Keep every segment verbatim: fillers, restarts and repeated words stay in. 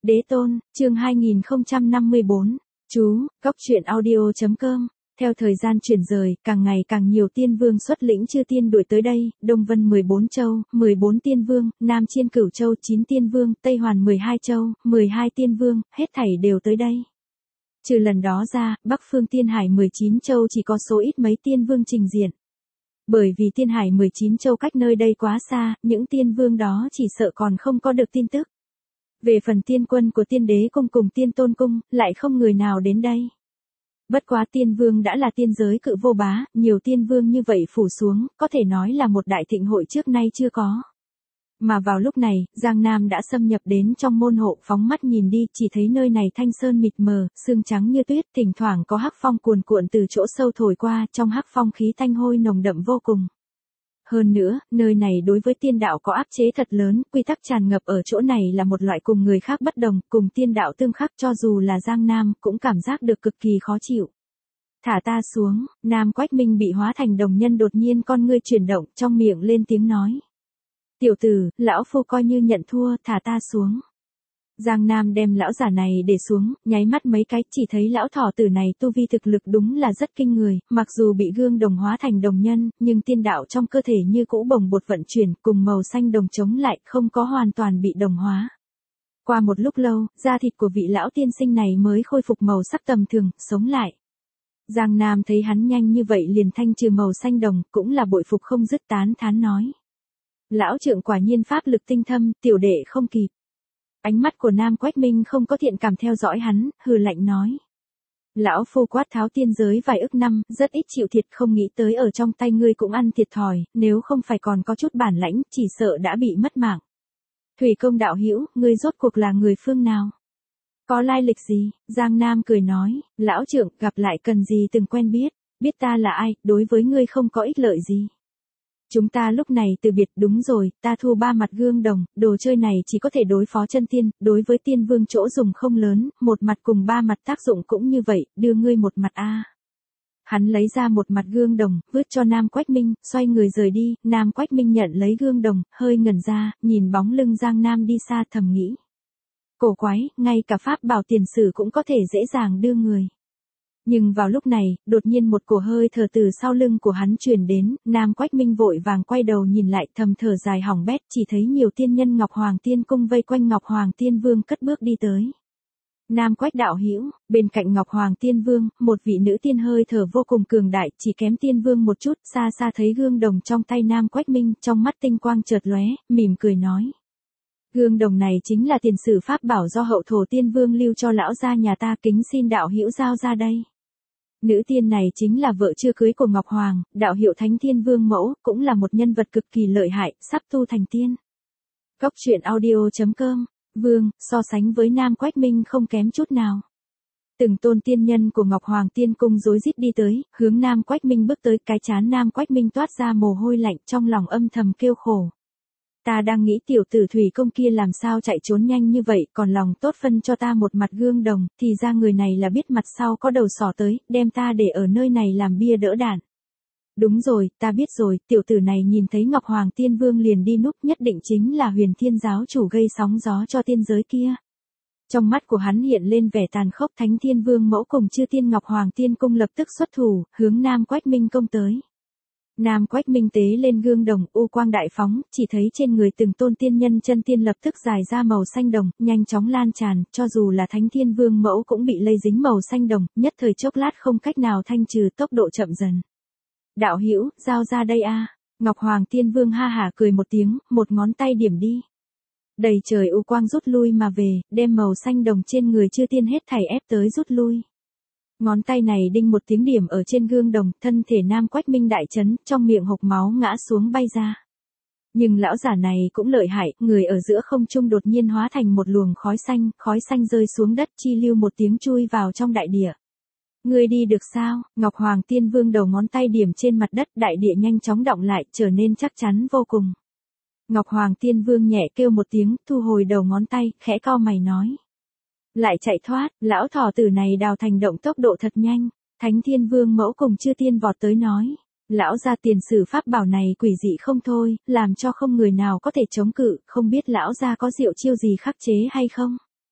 Đế tôn, chương hai nghìn không trăm năm mươi bốn. Chú, Cốc truyện audio chấm com. Theo thời gian chuyển rời, càng ngày càng nhiều tiên vương xuất lĩnh chư tiên đuổi tới đây, Đông Vân mười bốn châu, mười bốn tiên vương, Nam Chiên Cửu châu chín tiên vương, Tây Hoàn mười hai châu, mười hai tiên vương, hết thảy đều tới đây. Trừ lần đó ra, Bắc phương Tiên Hải mười chín châu chỉ có số ít mấy tiên vương trình diện. Bởi vì Tiên Hải mười chín châu cách nơi đây quá xa, những tiên vương đó chỉ sợ còn không có được tin tức. Về phần tiên quân của tiên đế cung cùng tiên tôn cung, lại không người nào đến đây. Bất quá tiên vương đã là tiên giới cự vô bá, nhiều tiên vương như vậy phủ xuống, có thể nói là một đại thịnh hội trước nay chưa có. Mà vào lúc này, Giang Nam đã xâm nhập đến trong môn hộ, phóng mắt nhìn đi, chỉ thấy nơi này thanh sơn mịt mờ, sương trắng như tuyết, thỉnh thoảng có hắc phong cuồn cuộn từ chỗ sâu thổi qua, trong hắc phong khí thanh hôi nồng đậm vô cùng. Hơn nữa, nơi này đối với tiên đạo có áp chế thật lớn, quy tắc tràn ngập ở chỗ này là một loại cùng người khác bất đồng, cùng tiên đạo tương khắc, cho dù là Giang Nam cũng cảm giác được cực kỳ khó chịu. Thả ta xuống, Nam Quách Minh bị hóa thành đồng nhân đột nhiên con ngươi chuyển động, trong miệng lên tiếng nói. Tiểu tử, lão phu coi như nhận thua, thả ta xuống. Giang Nam đem lão giả này để xuống, nháy mắt mấy cái, chỉ thấy lão thỏ tử này tu vi thực lực đúng là rất kinh người, mặc dù bị gương đồng hóa thành đồng nhân, nhưng tiên đạo trong cơ thể như cũ bồng bột vận chuyển, cùng màu xanh đồng chống lại, không có hoàn toàn bị đồng hóa. Qua một lúc lâu, da thịt của vị lão tiên sinh này mới khôi phục màu sắc tầm thường, sống lại. Giang Nam thấy hắn nhanh như vậy liền thanh trừ màu xanh đồng, cũng là bội phục không dứt, tán thán nói. Lão trượng quả nhiên pháp lực tinh thâm, tiểu đệ không kịp. Ánh mắt của Nam Quách Minh không có thiện cảm theo dõi hắn, hừ lạnh nói. Lão phu quát tháo tiên giới vài ức năm, rất ít chịu thiệt, không nghĩ tới ở trong tay ngươi cũng ăn thiệt thòi, nếu không phải còn có chút bản lãnh, chỉ sợ đã bị mất mạng. Thủy công đạo hữu, ngươi rốt cuộc là người phương nào? Có lai lịch gì? Giang Nam cười nói, lão trượng, gặp lại cần gì từng quen biết, biết ta là ai, đối với ngươi không có ích lợi gì. Chúng ta lúc này từ biệt, đúng rồi, ta thu ba mặt gương đồng, đồ chơi này chỉ có thể đối phó chân tiên, đối với tiên vương chỗ dùng không lớn, một mặt cùng ba mặt tác dụng cũng như vậy, đưa ngươi một mặt a. Hắn lấy ra một mặt gương đồng, vứt cho Nam Quách Minh, xoay người rời đi, Nam Quách Minh nhận lấy gương đồng, hơi ngẩn ra, nhìn bóng lưng Giang Nam đi xa thầm nghĩ. Cổ quái, ngay cả pháp bảo tiền sử cũng có thể dễ dàng đưa người. Nhưng vào lúc này, đột nhiên một cổ hơi thở từ sau lưng của hắn truyền đến, Nam Quách Minh vội vàng quay đầu nhìn lại, thầm thở dài hỏng bét, chỉ thấy nhiều tiên nhân Ngọc Hoàng Tiên Cung vây quanh Ngọc Hoàng Tiên Vương cất bước đi tới. Nam Quách đạo hữu, bên cạnh Ngọc Hoàng Tiên Vương, một vị nữ tiên hơi thở vô cùng cường đại, chỉ kém Tiên Vương một chút, xa xa thấy gương đồng trong tay Nam Quách Minh, trong mắt tinh quang chợt lóe, mỉm cười nói. Gương đồng này chính là tiền sử pháp bảo do hậu thổ Tiên Vương lưu cho lão gia nhà ta, kính xin đạo hữu giao ra đây. Nữ tiên này chính là vợ chưa cưới của Ngọc Hoàng, đạo hiệu Thánh Thiên Vương mẫu, cũng là một nhân vật cực kỳ lợi hại, sắp tu thành tiên. Cốc truyện audio chấm com. Vương, so sánh với Nam Quách Minh không kém chút nào. Từng tôn tiên nhân của Ngọc Hoàng Tiên Cung rối rít đi tới, hướng Nam Quách Minh bước tới, cái trán Nam Quách Minh toát ra mồ hôi lạnh, trong lòng âm thầm kêu khổ. Ta đang nghĩ tiểu tử Thủy Công kia làm sao chạy trốn nhanh như vậy, còn lòng tốt phân cho ta một mặt gương đồng, thì ra người này là biết mặt sau có đầu sỏ tới, đem ta để ở nơi này làm bia đỡ đạn. Đúng rồi, ta biết rồi, tiểu tử này nhìn thấy Ngọc Hoàng Tiên Vương liền đi núp, nhất định chính là Huyền Thiên giáo chủ gây sóng gió cho tiên giới kia. Trong mắt của hắn hiện lên vẻ tàn khốc, Thánh Thiên Vương mẫu cùng chư tiên Ngọc Hoàng Tiên Cung lập tức xuất thủ, hướng Nam Quách Minh công tới. Nam Quách Minh tế lên gương đồng, u quang đại phóng, chỉ thấy trên người từng tôn tiên nhân chân tiên lập tức dài ra màu xanh đồng, nhanh chóng lan tràn, cho dù là Thánh Thiên Vương mẫu cũng bị lây dính màu xanh đồng, nhất thời chốc lát không cách nào thanh trừ, tốc độ chậm dần. Đạo hữu, giao ra đây a. Ngọc Hoàng Tiên Vương ha hả cười một tiếng, một ngón tay điểm đi. Đầy trời u quang rút lui mà về, đem màu xanh đồng trên người chư tiên hết thảy ép tới rút lui. Ngón tay này đinh một tiếng điểm ở trên gương đồng, thân thể Nam Quách Minh đại chấn, trong miệng hộc máu ngã xuống bay ra. Nhưng lão giả này cũng lợi hại, người ở giữa không trung đột nhiên hóa thành một luồng khói xanh, khói xanh rơi xuống đất, chi lưu một tiếng chui vào trong đại địa. Ngươi đi được sao? Ngọc Hoàng Tiên Vương đầu ngón tay điểm trên mặt đất, đại địa nhanh chóng đọng lại, trở nên chắc chắn vô cùng. Ngọc Hoàng Tiên Vương nhẹ kêu một tiếng, thu hồi đầu ngón tay, khẽ cau mày nói. Lại chạy thoát, lão thỏ tử này đào thành động tốc độ thật nhanh. Thánh Thiên Vương mẫu cùng chư tiên vọt tới nói. Lão gia tiền sử pháp bảo này quỷ dị không thôi, làm cho không người nào có thể chống cự, không biết lão gia có diệu chiêu gì khắc chế hay không?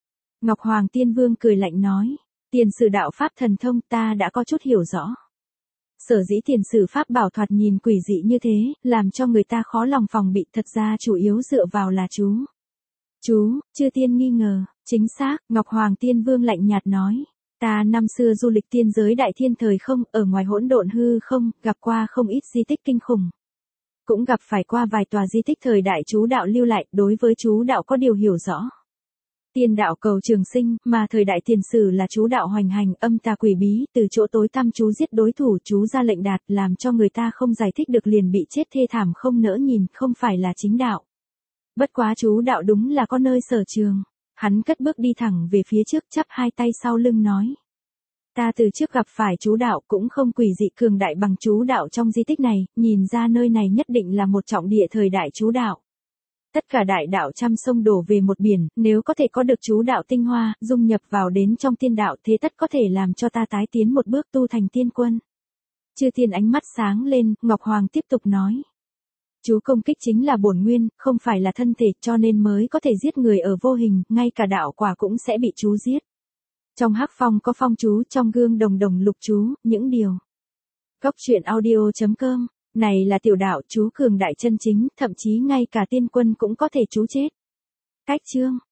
Ngọc Hoàng Tiên Vương cười lạnh nói, tiền sử đạo pháp thần thông ta đã có chút hiểu rõ. Sở dĩ tiền sử pháp bảo thoạt nhìn quỷ dị như thế, làm cho người ta khó lòng phòng bị, thật ra chủ yếu dựa vào là chú. Chú, chư tiên nghi ngờ, chính xác, Ngọc Hoàng Tiên Vương lạnh nhạt nói. Ta năm xưa du lịch tiên giới đại thiên thời không, ở ngoài hỗn độn hư không, gặp qua không ít di tích kinh khủng. Cũng gặp phải qua vài tòa di tích thời đại chú đạo lưu lại, đối với chú đạo có điều hiểu rõ. Tiên đạo cầu trường sinh, mà thời đại tiền sử là chú đạo hoành hành, âm tà quỷ bí, từ chỗ tối tăm chú giết đối thủ, chú ra lệnh đạt, làm cho người ta không giải thích được liền bị chết thê thảm không nỡ nhìn, không phải là chính đạo. Bất quá chú đạo đúng là có nơi sở trường. Hắn cất bước đi thẳng về phía trước, chắp hai tay sau lưng nói. Ta từ trước gặp phải chú đạo cũng không quỷ dị cường đại bằng chú đạo trong di tích này, nhìn ra nơi này nhất định là một trọng địa thời đại chú đạo. Tất cả đại đạo trăm sông đổ về một biển, nếu có thể có được chú đạo tinh hoa, dung nhập vào đến trong tiên đạo thế tất có thể làm cho ta tái tiến một bước tu thành tiên quân. Chư tiên ánh mắt sáng lên, Ngọc Hoàng tiếp tục nói. Chú công kích chính là bổn nguyên, không phải là thân thể, cho nên mới có thể giết người ở vô hình, ngay cả đạo quả cũng sẽ bị chú giết. Trong hắc phong có phong chú, trong gương đồng đồng lục chú, những điều. Góc truyện audio chấm com, này là tiểu đạo chú cường đại chân chính, thậm chí ngay cả tiên quân cũng có thể chú chết. Cách chương.